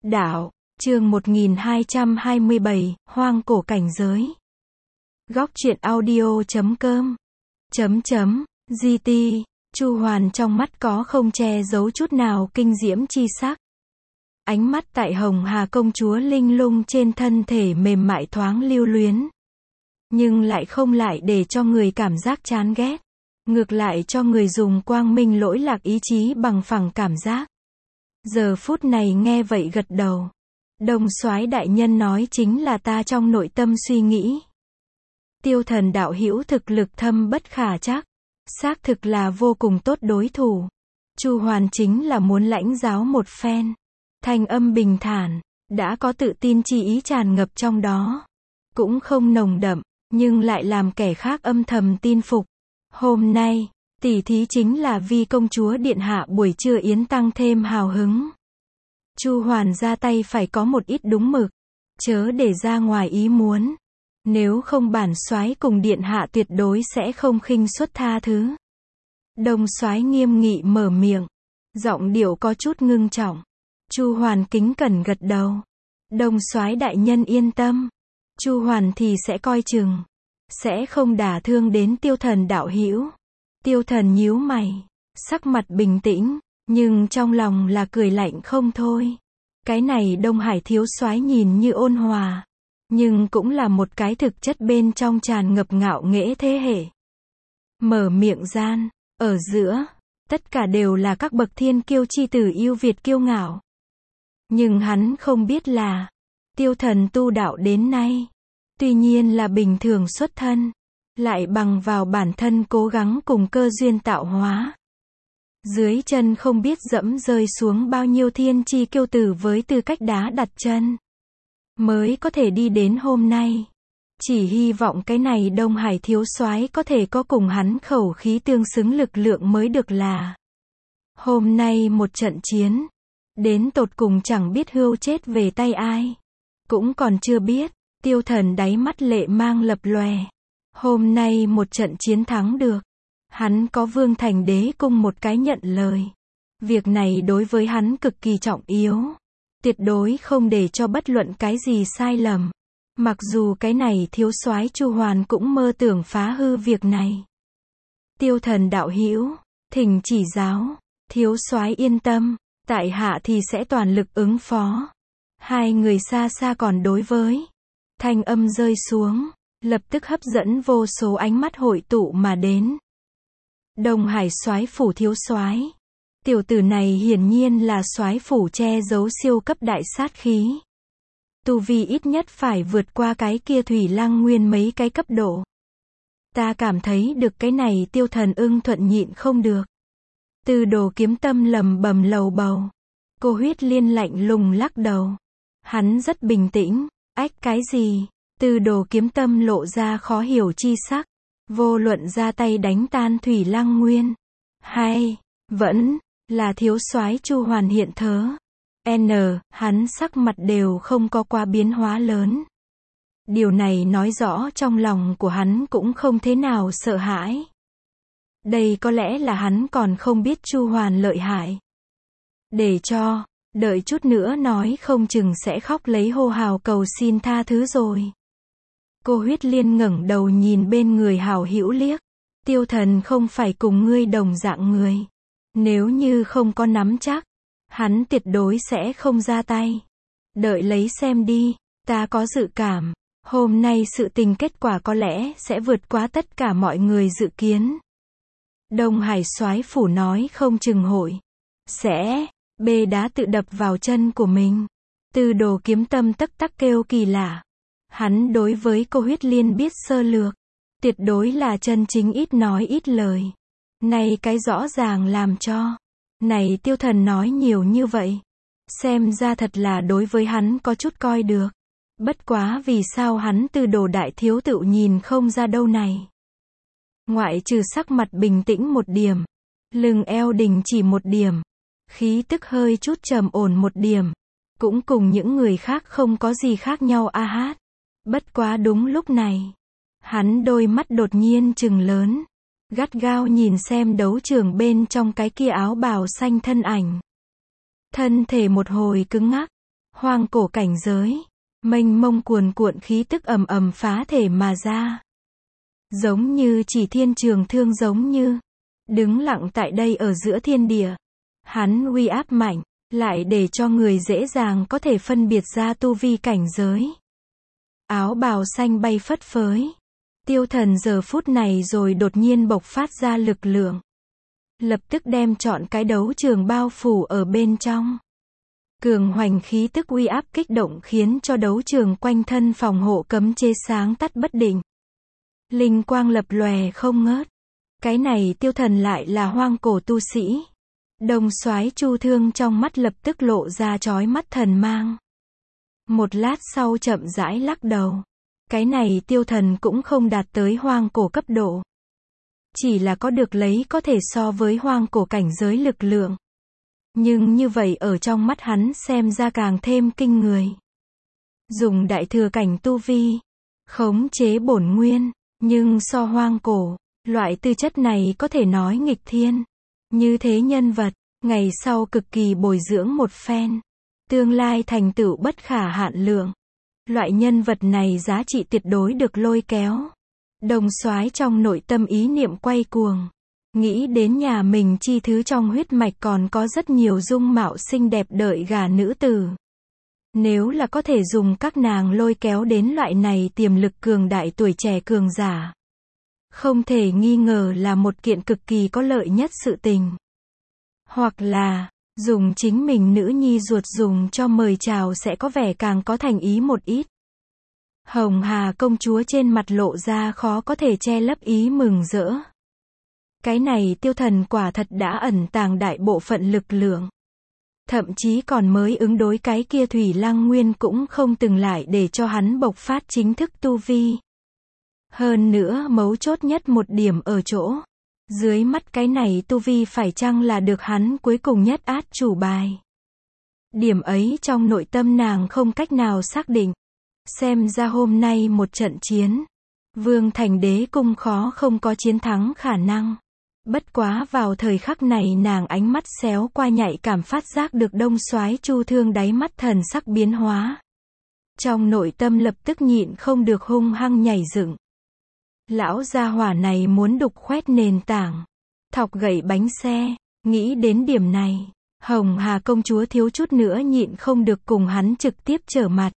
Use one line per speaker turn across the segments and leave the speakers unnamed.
Đạo, chương 1227, Hoang cổ cảnh giới. Góc truyện audio.com GT, Chu Hoàn trong mắt có không che giấu chút nào kinh diễm chi sắc. Ánh mắt tại Hồng Hà công chúa linh lung trên thân thể mềm mại thoáng lưu luyến. Nhưng lại không lại để cho người cảm giác chán ghét. Ngược lại cho người dùng quang minh lỗi lạc ý chí bằng phẳng cảm giác. Giờ phút này nghe vậy gật đầu. Đồng soái đại nhân nói chính là ta trong nội tâm suy nghĩ. Tiêu Thần đạo hữu thực lực thâm bất khả trắc, xác thực là vô cùng tốt đối thủ. Chu Hoàn chính là muốn lãnh giáo một phen. Thanh âm bình thản, đã có tự tin chi ý tràn ngập trong đó. Cũng không nồng đậm, nhưng lại làm kẻ khác âm thầm tin phục. Hôm nay, tỉ thí chính là vì công chúa điện hạ buổi trưa yến tăng thêm hào hứng. Chu Hoàn ra tay phải có một ít đúng mực, chớ để ra ngoài ý muốn. Nếu không bản soái cùng điện hạ tuyệt đối sẽ không khinh suất tha thứ. Đồng soái nghiêm nghị mở miệng, giọng điệu có chút ngưng trọng. Chu Hoàn kính cẩn gật đầu. Đồng soái đại nhân yên tâm, Chu Hoàn thì sẽ coi chừng, sẽ không đả thương đến Tiêu Thần đạo hữu. Tiêu Thần nhíu mày, sắc mặt bình tĩnh, nhưng trong lòng là cười lạnh không thôi. Cái này Đông Hải thiếu soái nhìn như ôn hòa, nhưng cũng là một cái thực chất bên trong tràn ngập ngạo nghễ thế hệ. Mở miệng gian, ở giữa, tất cả đều là các bậc thiên kiêu chi tử yêu Việt kiêu ngạo. Nhưng hắn không biết là, Tiêu Thần tu đạo đến nay, tuy nhiên là bình thường xuất thân, lại bằng vào bản thân cố gắng cùng cơ duyên tạo hóa. Dưới chân không biết dẫm rơi xuống bao nhiêu thiên chi kiêu tử với tư cách đá đặt chân, mới có thể đi đến hôm nay. Chỉ hy vọng cái này Đông Hải thiếu soái có thể có cùng hắn khẩu khí tương xứng lực lượng mới được là. Hôm nay một trận chiến, đến tột cùng chẳng biết hươu chết về tay ai. Cũng còn chưa biết, Tiêu Thần đáy mắt lệ mang lập lòe. Hôm nay một trận chiến thắng được. Hắn có Vương Thành Đế cung một cái nhận lời. Việc này đối với hắn cực kỳ trọng yếu. Tuyệt đối không để cho bất luận cái gì sai lầm. Mặc dù cái này thiếu soái Chu Hoàn cũng mơ tưởng phá hư việc này. Tiêu Thần đạo hữu, thỉnh chỉ giáo. Thiếu soái yên tâm, tại hạ thì sẽ toàn lực ứng phó. Hai người xa xa còn đối với. Thanh âm rơi xuống, lập tức hấp dẫn vô số ánh mắt hội tụ mà đến. Đông Hải soái phủ thiếu soái. Tiểu tử này hiển nhiên là soái phủ che giấu siêu cấp đại sát khí. Tu vi ít nhất phải vượt qua cái kia Thủy Lăng Nguyên mấy cái cấp độ. Ta cảm thấy được cái này Tiêu Thần ưng thuận nhịn không được. Tư Đồ Kiếm Tâm lầm bầm lầu bầu. Cô Huyết Liên lạnh lùng lắc đầu. Hắn rất bình tĩnh. Ách cái gì? Tư Đồ Kiếm Tâm lộ ra khó hiểu chi sắc. Vô luận ra tay đánh tan Thủy Lăng Nguyên, hay vẫn là thiếu soái Chu Hoàn hiện thớ. Hắn sắc mặt đều không có quá biến hóa lớn. Điều này nói rõ trong lòng của hắn cũng không thế nào sợ hãi. Đây có lẽ là hắn còn không biết Chu Hoàn lợi hại. Để cho, đợi chút nữa nói không chừng sẽ khóc lấy hô hào cầu xin tha thứ rồi. Cô Huyết Liên ngẩng đầu nhìn bên người hào hữu liếc. Tiêu Thần không phải cùng ngươi đồng dạng người. Nếu như không có nắm chắc, hắn tuyệt đối sẽ không ra tay. Đợi lấy xem đi, ta có dự cảm, hôm nay sự tình kết quả có lẽ sẽ vượt quá tất cả mọi người dự kiến. Đông Hải soái phủ nói không chừng hội sẽ bê đá tự đập vào chân của mình. Tư Đồ Kiếm Tâm tắc tắc kêu kỳ lạ. Hắn đối với cô Huyết Liên biết sơ lược, tuyệt đối là chân chính ít nói ít lời. Này cái rõ ràng làm cho, này Tiêu Thần nói nhiều như vậy, xem ra thật là đối với hắn có chút coi được. Bất quá vì sao hắn Tư Đồ đại thiếu tự nhìn không ra đâu này. Ngoại trừ sắc mặt bình tĩnh một điểm, lưng eo đình chỉ một điểm, khí tức hơi chút trầm ổn một điểm, cũng cùng những người khác không có gì khác nhau a hát. Bất quá đúng lúc này, hắn đôi mắt đột nhiên trừng lớn, gắt gao nhìn xem đấu trường bên trong cái kia áo bào xanh thân ảnh. Thân thể một hồi cứng ngắc, Hoang cổ cảnh giới, mênh mông cuồn cuộn khí tức ầm ầm phá thể mà ra. Giống như chỉ thiên trường thương, giống như đứng lặng tại đây ở giữa thiên địa. Hắn uy áp mạnh, lại để cho người dễ dàng có thể phân biệt ra tu vi cảnh giới. Áo bào xanh bay phất phới. Tiêu Thần giờ phút này rồi đột nhiên bộc phát ra lực lượng. Lập tức đem trọn cái đấu trường bao phủ ở bên trong. Cường hoành khí tức uy áp kích động khiến cho đấu trường quanh thân phòng hộ cấm chế sáng tắt bất định. Linh quang lập lòe không ngớt. Cái này Tiêu Thần lại là hoang cổ tu sĩ. Đồng soái Chu Thương trong mắt lập tức lộ ra chói mắt thần mang. Một lát sau chậm rãi lắc đầu. Cái này Tiêu Thần cũng không đạt tới hoang cổ cấp độ. Chỉ là có được lấy có thể so với hoang cổ cảnh giới lực lượng. Nhưng như vậy ở trong mắt hắn xem ra càng thêm kinh người. Dùng đại thừa cảnh tu vi, khống chế bổn nguyên, nhưng so hoang cổ, loại tư chất này có thể nói nghịch thiên. Như thế nhân vật, ngày sau cực kỳ bồi dưỡng một phen. Tương lai thành tựu bất khả hạn lượng. Loại nhân vật này giá trị tuyệt đối được lôi kéo. Đồng soái trong nội tâm ý niệm quay cuồng. Nghĩ đến nhà mình chi thứ trong huyết mạch còn có rất nhiều dung mạo xinh đẹp đợi gả nữ tử. Nếu là có thể dùng các nàng lôi kéo đến loại này tiềm lực cường đại tuổi trẻ cường giả. Không thể nghi ngờ là một kiện cực kỳ có lợi nhất sự tình. Hoặc là, dùng chính mình nữ nhi ruột dùng cho mời chào sẽ có vẻ càng có thành ý một ít. Hồng Hà công chúa trên mặt lộ ra khó có thể che lấp ý mừng rỡ. Cái này Tiêu Thần quả thật đã ẩn tàng đại bộ phận lực lượng. Thậm chí còn mới ứng đối cái kia Thủy Lăng Nguyên cũng không từng lại để cho hắn bộc phát chính thức tu vi. Hơn nữa mấu chốt nhất một điểm ở chỗ. Dưới mắt cái này tu vi phải chăng là được hắn cuối cùng nhất át chủ bài. Điểm ấy trong nội tâm nàng không cách nào xác định. Xem ra hôm nay một trận chiến. Vương Thành Đế Cung khó không có chiến thắng khả năng. Bất quá vào thời khắc này nàng ánh mắt xéo qua nhạy cảm phát giác được Đông Soái Chu Thương đáy mắt thần sắc biến hóa. Trong nội tâm lập tức nhịn không được hung hăng nhảy dựng. Lão gia hỏa này muốn đục khoét nền tảng. Thọc gậy bánh xe. Nghĩ đến điểm này. Hồng Hà công chúa thiếu chút nữa nhịn không được cùng hắn trực tiếp trở mặt.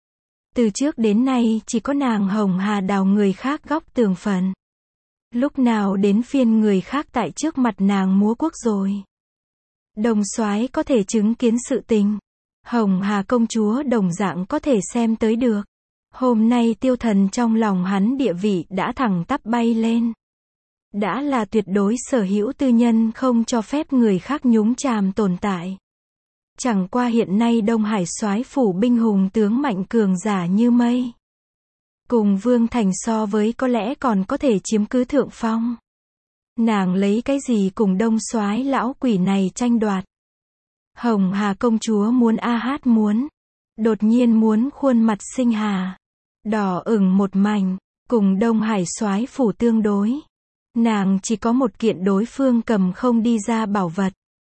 Từ trước đến nay chỉ có nàng Hồng Hà đào người khác góc tường phần. Lúc nào đến phiên người khác tại trước mặt nàng múa quốc rồi. Đồng soái có thể chứng kiến sự tình. Hồng Hà công chúa đồng dạng có thể xem tới được. Hôm nay Tiêu Thần trong lòng hắn địa vị đã thẳng tắp bay lên. Đã là tuyệt đối sở hữu tư nhân không cho phép người khác nhúng chàm tồn tại. Chẳng qua hiện nay Đông Hải soái phủ binh hùng tướng mạnh cường giả như mây. Cùng Vương Thành so với có lẽ còn có thể chiếm cứ thượng phong. Nàng lấy cái gì cùng Đông soái lão quỷ này tranh đoạt. Hồng Hà công chúa muốn hát muốn. Đột nhiên muốn khuôn mặt xinh hà. Đỏ ửng một mảnh. Cùng Đông Hải soái phủ tương đối. Nàng chỉ có một kiện đối phương cầm không đi ra bảo vật.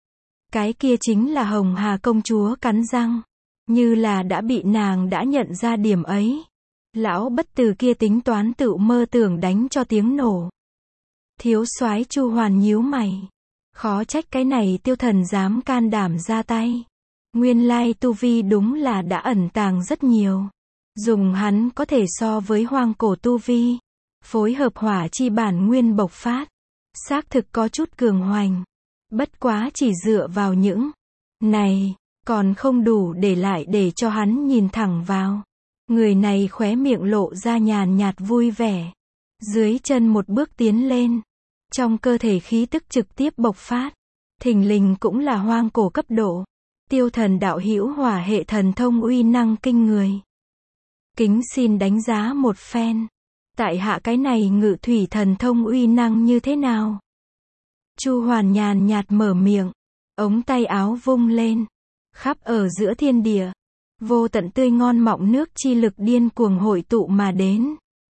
Cái kia chính là Hồng Hà công chúa cắn răng. Như là đã bị nàng đã nhận ra điểm ấy. Lão bất tử kia tính toán tự mơ tưởng đánh cho tiếng nổ. Thiếu soái Chu Hoàn nhíu mày. Khó trách cái này Tiêu Thần dám can đảm ra tay. Nguyên lai tu vi đúng là đã ẩn tàng rất nhiều. Dùng hắn có thể so với hoang cổ tu vi. Phối hợp hỏa chi bản nguyên bộc phát. Xác thực có chút cường hoành. Bất quá chỉ dựa vào những này, còn không đủ để lại để cho hắn nhìn thẳng vào. Người này khóe miệng lộ ra nhàn nhạt vui vẻ. Dưới chân một bước tiến lên. Trong cơ thể khí tức trực tiếp bộc phát. Thình lình cũng là hoang cổ cấp độ. Tiêu Thần đạo hữu hỏa hệ thần thông uy năng kinh người. Kính xin đánh giá một phen. Tại hạ cái này ngự thủy thần thông uy năng như thế nào? Chu Hoàn nhàn nhạt mở miệng. Ống tay áo vung lên. Khắp ở giữa thiên địa. Vô tận tươi ngon mọng nước chi lực điên cuồng hội tụ mà đến.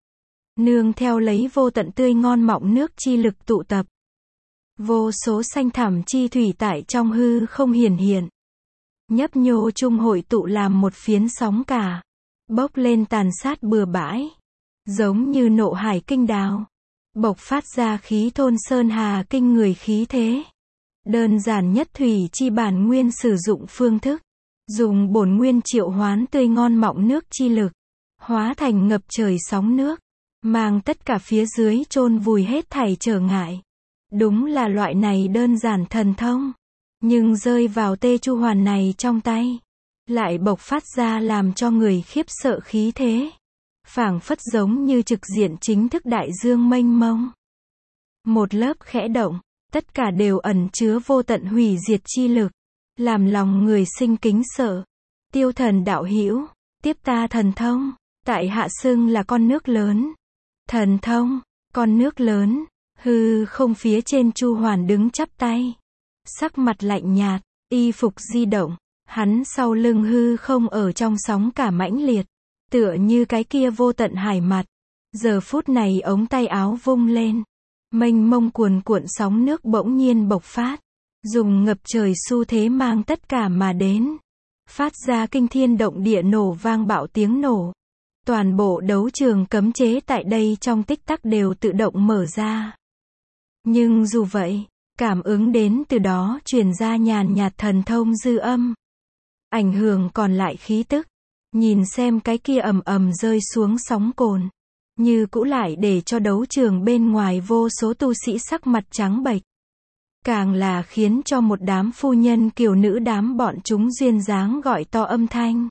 Nương theo lấy vô tận tươi ngon mọng nước chi lực tụ tập. Vô số xanh thẳm chi thủy tại trong hư không hiển hiện. nhấp nhô chung hội tụ làm một phiến sóng cả, bốc lên tàn sát bừa bãi, giống như nộ hải kinh đào, bộc phát ra khí thôn sơn hà kinh người khí thế. Đơn giản nhất thủy chi bản nguyên sử dụng phương thức, dùng bổn nguyên triệu hoán tươi ngon mọng nước chi lực, hóa thành ngập trời sóng nước, mang tất cả phía dưới chôn vùi hết thảy trở ngại. Đúng là loại này đơn giản thần thông, nhưng rơi vào Tê Chu Hoàn này trong tay, lại bộc phát ra làm cho người khiếp sợ khí thế, phảng phất giống như trực diện chính thức đại dương mênh mông. Một lớp khẽ động, tất cả đều ẩn chứa vô tận hủy diệt chi lực, làm lòng người sinh kính sợ. Tiêu Thần đạo hữu, tiếp ta thần thông, tại hạ xưng là con nước lớn. Thần thông, con nước lớn, hư không phía trên Chu Hoàn đứng chắp tay, sắc mặt lạnh nhạt, y phục di động, hắn sau lưng hư không ở trong sóng cả mãnh liệt, tựa như cái kia vô tận hải mặt. Giờ phút này ống tay áo vung lên, mênh mông cuồn cuộn sóng nước bỗng nhiên bộc phát, dùng ngập trời xu thế mang tất cả mà đến, phát ra kinh thiên động địa nổ vang bạo tiếng nổ. Toàn bộ đấu trường cấm chế tại đây trong tích tắc đều tự động mở ra. Nhưng dù vậy, cảm ứng đến từ đó truyền ra nhàn nhạt thần thông dư âm, ảnh hưởng còn lại khí tức. Nhìn xem cái kia ầm ầm rơi xuống sóng cồn, như cũ lại để cho đấu trường bên ngoài vô số tu sĩ sắc mặt trắng bệch. Càng là khiến cho một đám phu nhân kiều nữ đám bọn chúng duyên dáng gọi to âm thanh.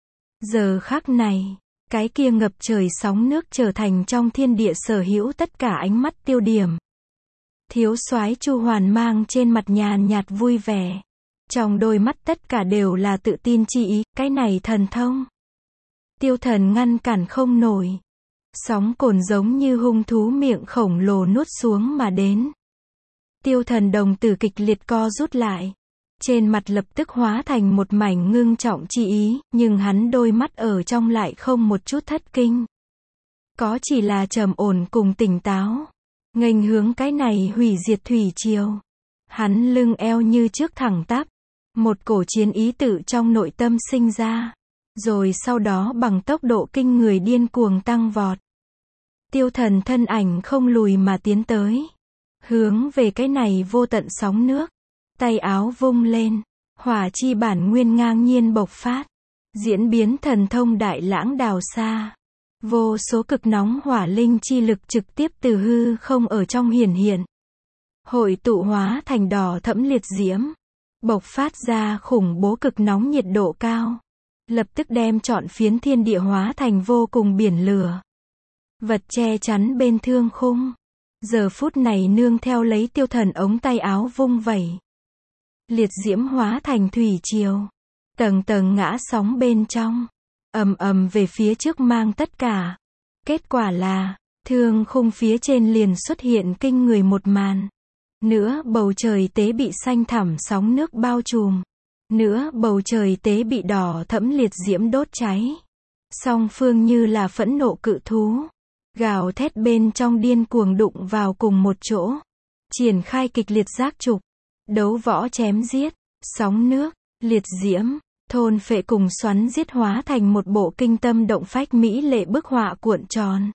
Giờ khắc này, cái kia ngập trời sóng nước trở thành trong thiên địa sở hữu tất cả ánh mắt tiêu điểm. Thiếu soái Chu Hoàn mang trên mặt nhàn nhạt vui vẻ, trong đôi mắt tất cả đều là tự tin chi ý, cái này thần thông. Tiêu Thần ngăn cản không nổi. Sóng cồn giống như hung thú miệng khổng lồ nuốt xuống mà đến. Tiêu Thần đồng tử kịch liệt co rút lại. Trên mặt lập tức hóa thành một mảnh ngưng trọng chi ý, nhưng hắn đôi mắt ở trong lại không một chút thất kinh. Có chỉ là trầm ổn cùng tỉnh táo. Nghênh hướng cái này hủy diệt thủy triều. Hắn lưng eo như trước thẳng tắp. Một cổ chiến ý tự trong nội tâm sinh ra. Rồi sau đó bằng tốc độ kinh người điên cuồng tăng vọt. Tiêu Thần thân ảnh không lùi mà tiến tới. Hướng về cái này vô tận sóng nước. Tay áo vung lên. Hỏa chi bản nguyên ngang nhiên bộc phát. Diễn biến thần thông đại lãng đào xa. Vô số cực nóng hỏa linh chi lực trực tiếp từ hư không ở trong hiển hiện. Hội tụ hóa thành đỏ thẫm liệt diễm. Bộc phát ra khủng bố cực nóng nhiệt độ cao. Lập tức đem trọn phiến thiên địa hóa thành vô cùng biển lửa. Vật che chắn bên thương khung. Giờ phút này nương theo lấy Tiêu Thần ống tay áo vung vẩy. Liệt diễm hóa thành thủy triều. Tầng tầng ngã sóng bên trong. Ầm ầm về phía trước mang tất cả. Kết quả là, thương khung phía trên liền xuất hiện kinh người một màn. Nữa bầu trời tế bị xanh thẳm sóng nước bao trùm. Nữa bầu trời tế bị đỏ thẫm liệt diễm đốt cháy. Song phương như là phẫn nộ cự thú. Gào thét bên trong điên cuồng đụng vào cùng một chỗ. Triển khai kịch liệt giác trục. Đấu võ chém giết. Sóng nước, liệt diễm, thôn phệ cùng xoắn giết hóa thành một bộ kinh tâm động phách mỹ lệ bức họa cuộn tròn.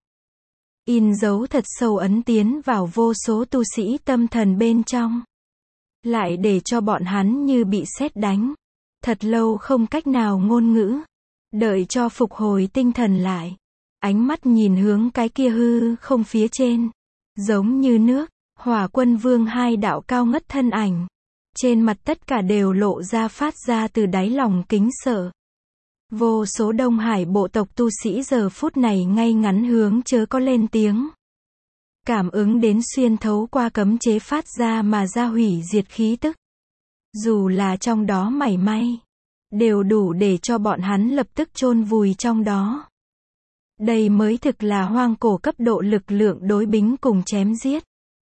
In dấu thật sâu ấn tiến vào vô số tu sĩ tâm thần bên trong. Lại để cho bọn hắn như bị sét đánh. Thật lâu không cách nào ngôn ngữ. Đợi cho phục hồi tinh thần lại. Ánh mắt nhìn hướng cái kia hư không phía trên. Giống như nước, Hỏa Quân Vương hai đạo cao ngất thân ảnh. Trên mặt tất cả đều lộ ra phát ra từ đáy lòng kính sợ. Vô số Đông Hải bộ tộc tu sĩ giờ phút này ngay ngắn hướng chớ có lên tiếng. Cảm ứng đến xuyên thấu qua cấm chế phát ra mà ra hủy diệt khí tức. Dù là trong đó mảy may, đều đủ để cho bọn hắn lập tức chôn vùi trong đó. Đây mới thực là hoang cổ cấp độ lực lượng đối bính cùng chém giết.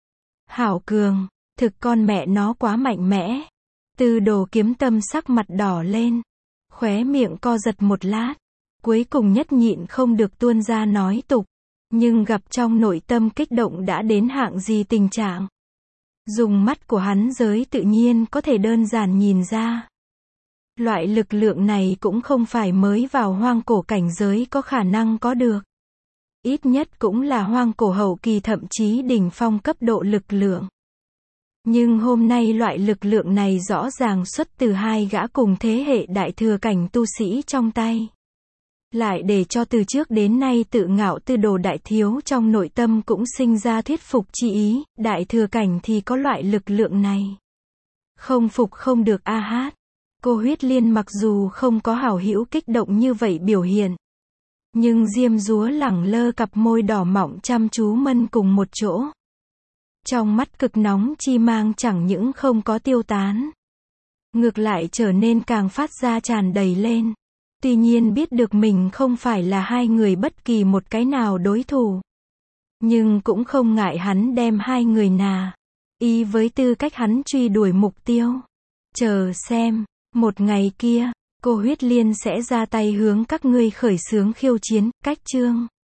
Hảo cường, thực con mẹ nó quá mạnh mẽ. Tư Đồ Kiếm Tâm sắc mặt đỏ lên. Khóe miệng co giật một lát. Cuối cùng nhất nhịn không được tuôn ra nói tục. Nhưng gặp trong nội tâm kích động đã đến hạng gì tình trạng. Dùng mắt của hắn giới tự nhiên có thể đơn giản nhìn ra. Loại lực lượng này cũng không phải mới vào hoang cổ cảnh giới có khả năng có được. Ít nhất cũng là hoang cổ hậu kỳ thậm chí đỉnh phong cấp độ lực lượng. Nhưng hôm nay loại lực lượng này rõ ràng xuất từ hai gã cùng thế hệ đại thừa cảnh tu sĩ trong tay. Lại để cho từ trước đến nay tự ngạo tư đồ đại thiếu trong nội tâm cũng sinh ra thuyết phục chi ý, đại thừa cảnh thì có loại lực lượng này. Không phục không được a hát. Cô Huyết Liên mặc dù không có hảo hữu kích động như vậy biểu hiện. Nhưng diêm dúa lẳng lơ cặp môi đỏ mọng chăm chú mân cùng một chỗ. Trong mắt cực nóng chi mang chẳng những không có tiêu tán. Ngược lại trở nên càng phát ra tràn đầy lên. Tuy nhiên biết được mình không phải là hai người bất kỳ một cái nào đối thủ. Nhưng cũng không ngại hắn đem hai người nà. Y với tư cách hắn truy đuổi mục tiêu. Chờ xem, một ngày kia, cô Huyết Liên sẽ ra tay hướng các ngươi khởi xướng khiêu chiến, cách chương.